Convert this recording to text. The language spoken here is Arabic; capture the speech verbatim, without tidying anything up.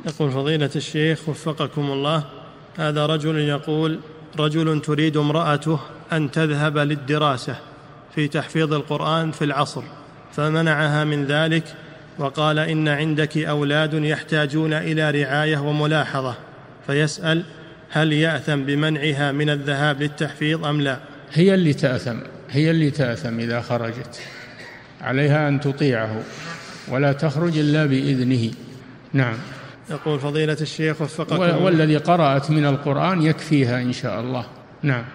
يقول فضيلة الشيخ وفقكم الله، هذا رجل يقول: رجل تريد امرأته أن تذهب للدراسة في تحفيظ القرآن في العصر، فمنعها من ذلك وقال: إن عندك أولاد يحتاجون إلى رعاية وملاحظة، فيسأل: هل يأثم بمنعها من الذهاب للتحفيظ أم لا؟ هي اللي تأثم، هي اللي تأثم إذا خرجت، عليها أن تطيعه ولا تخرج إلا بإذنه. نعم. يقول فضيلة الشيخ وفقكم الله، والذي قرأت من القرآن يكفيها إن شاء الله. نعم.